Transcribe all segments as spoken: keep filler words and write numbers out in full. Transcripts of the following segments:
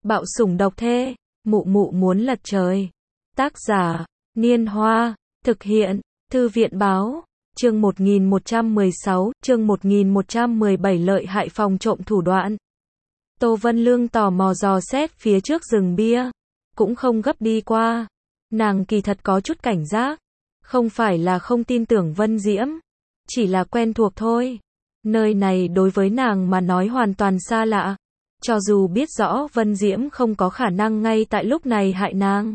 Bạo sủng độc thê, mụ mụ muốn lật trời. Tác giả, Niên Hoa, thực hiện, Thư viện báo, chương một nghìn một trăm mười sáu, chương một nghìn một trăm mười bảy lợi hại phòng trộm thủ đoạn. Tô Vân Lương tò mò dò xét phía trước rừng bia, cũng không gấp đi qua. Nàng kỳ thật có chút cảnh giác, không phải là không tin tưởng Vân Diễm, chỉ là quen thuộc thôi. Nơi này đối với nàng mà nói hoàn toàn xa lạ. Cho dù biết rõ Vân Diễm không có khả năng ngay tại lúc này hại nàng,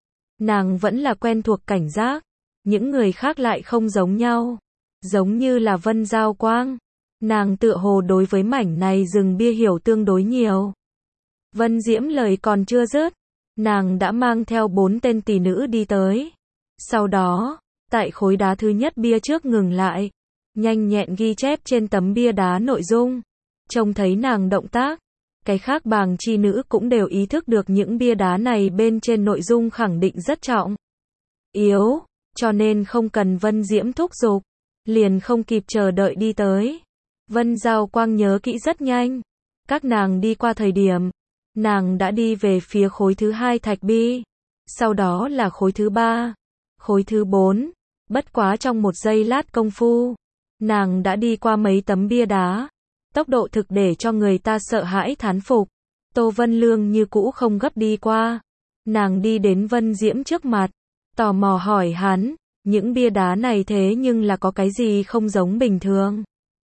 nàng vẫn là quen thuộc cảnh giác. Những người khác lại không giống nhau. Giống như là Vân Giao Quang, nàng tựa hồ đối với mảnh này rừng bia hiểu tương đối nhiều. Vân Diễm lời còn chưa dứt, nàng đã mang theo bốn tên tỷ nữ đi tới. Sau đó, tại khối đá thứ nhất bia trước ngừng lại, nhanh nhẹn ghi chép trên tấm bia đá nội dung. Trông thấy nàng động tác, cái khác bàng chi nữ cũng đều ý thức được những bia đá này bên trên nội dung khẳng định rất trọng yếu, cho nên không cần Vân Diễm thúc giục, liền không kịp chờ đợi đi tới. Vân Giao Quang nhớ kỹ rất nhanh, các nàng đi qua thời điểm, nàng đã đi về phía khối thứ hai thạch bi, sau đó là khối thứ ba, khối thứ bốn, bất quá trong một giây lát công phu, nàng đã đi qua mấy tấm bia đá, tốc độ thực để cho người ta sợ hãi thán phục. Tô Vân Lương như cũ không gấp đi qua, nàng đi đến Vân Diễm trước mặt, tò mò hỏi hắn, những bia đá này thế nhưng là có cái gì không giống bình thường.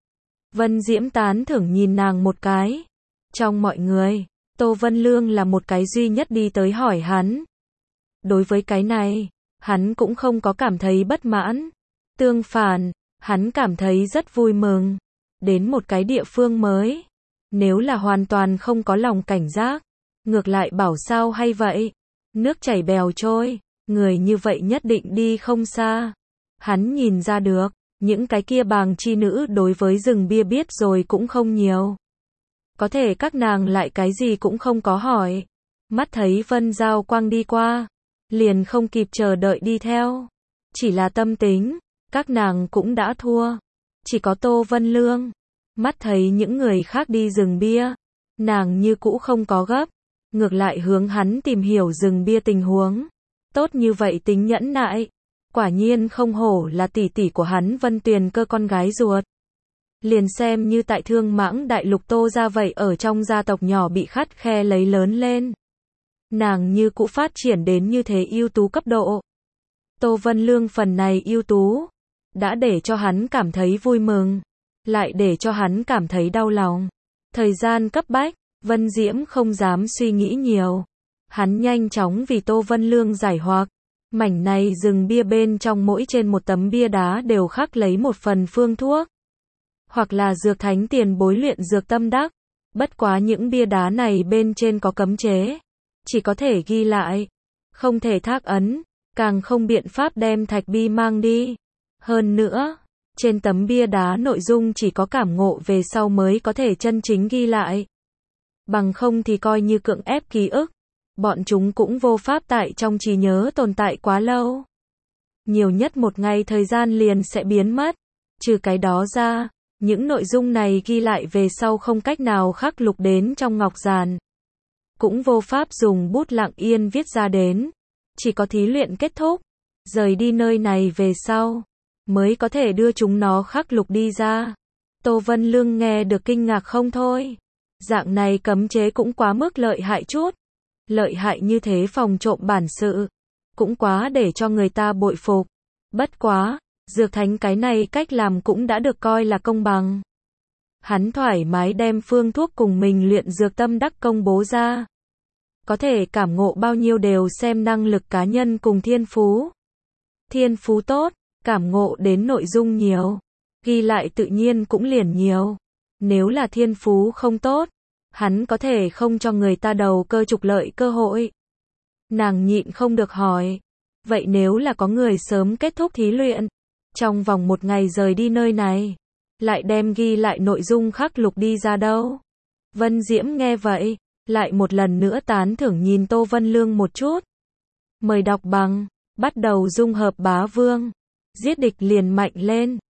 Vân Diễm tán thưởng nhìn nàng một cái. Trong mọi người, Tô Vân Lương là một cái duy nhất đi tới hỏi hắn. Đối với cái này, hắn cũng không có cảm thấy bất mãn. Tương phản, hắn cảm thấy rất vui mừng. Đến một cái địa phương mới, nếu là hoàn toàn không có lòng cảnh giác, ngược lại bảo sao hay vậy. Nước chảy bèo trôi, người như vậy nhất định đi không xa. Hắn nhìn ra được, những cái kia bàng chi nữ đối với rừng bia biết rồi cũng không nhiều. Có thể các nàng lại cái gì cũng không có hỏi. Mắt thấy Vân Giao Quang đi qua, liền không kịp chờ đợi đi theo. Chỉ là tâm tính, các nàng cũng đã thua. Chỉ có Tô Vân Lương, mắt thấy những người khác đi rừng bia, nàng như cũ không có gấp, ngược lại hướng hắn tìm hiểu rừng bia tình huống. Tốt như vậy tính nhẫn nại, quả nhiên không hổ là tỷ tỷ của hắn Vân Tuyền Cơ con gái ruột. Liền xem như tại Thương Mãng Đại Lục Tô gia vậy ở trong gia tộc nhỏ bị khắt khe lấy lớn lên, nàng như cũ phát triển đến như thế ưu tú cấp độ. Tô Vân Lương phần này ưu tú, đã để cho hắn cảm thấy vui mừng, lại để cho hắn cảm thấy đau lòng. Thời gian cấp bách, Vân Diễm không dám suy nghĩ nhiều. Hắn nhanh chóng vì Tô Vân Lương giải hoặc. Mảnh này rừng bia bên trong mỗi trên một tấm bia đá đều khắc lấy một phần phương thuốc, hoặc là dược thánh tiền bối luyện dược tâm đắc. Bất quá những bia đá này bên trên có cấm chế, chỉ có thể ghi lại, không thể thác ấn, càng không biện pháp đem thạch bi mang đi. Hơn nữa, trên tấm bia đá nội dung chỉ có cảm ngộ về sau mới có thể chân chính ghi lại. Bằng không thì coi như cưỡng ép ký ức, bọn chúng cũng vô pháp tại trong trí nhớ tồn tại quá lâu. Nhiều nhất một ngày thời gian liền sẽ biến mất. Trừ cái đó ra, những nội dung này ghi lại về sau không cách nào khắc lục đến trong ngọc giản. Cũng vô pháp dùng bút lặng yên viết ra đến. Chỉ có thí luyện kết thúc, rời đi nơi này về sau, mới có thể đưa chúng nó khắc lục đi ra. Tô Vân Lương nghe được kinh ngạc không thôi. Dạng này cấm chế cũng quá mức lợi hại chút. Lợi hại như thế phòng trộm bản sự, cũng quá để cho người ta bội phục. Bất quá, dược thánh cái này cách làm cũng đã được coi là công bằng. Hắn thoải mái đem phương thuốc cùng mình luyện dược tâm đắc công bố ra. Có thể cảm ngộ bao nhiêu đều xem năng lực cá nhân cùng thiên phú. Thiên phú tốt, cảm ngộ đến nội dung nhiều, ghi lại tự nhiên cũng liền nhiều. Nếu là thiên phú không tốt, hắn có thể không cho người ta đầu cơ trục lợi cơ hội. Nàng nhịn không được hỏi, vậy nếu là có người sớm kết thúc thí luyện, trong vòng một ngày rời đi nơi này, lại đem ghi lại nội dung khắc lục đi ra đâu? Vân Diễm nghe vậy, lại một lần nữa tán thưởng nhìn Tô Vân Lương một chút. Mời đọc bằng, bắt đầu dung hợp bá vương, giết địch liền mạnh lên.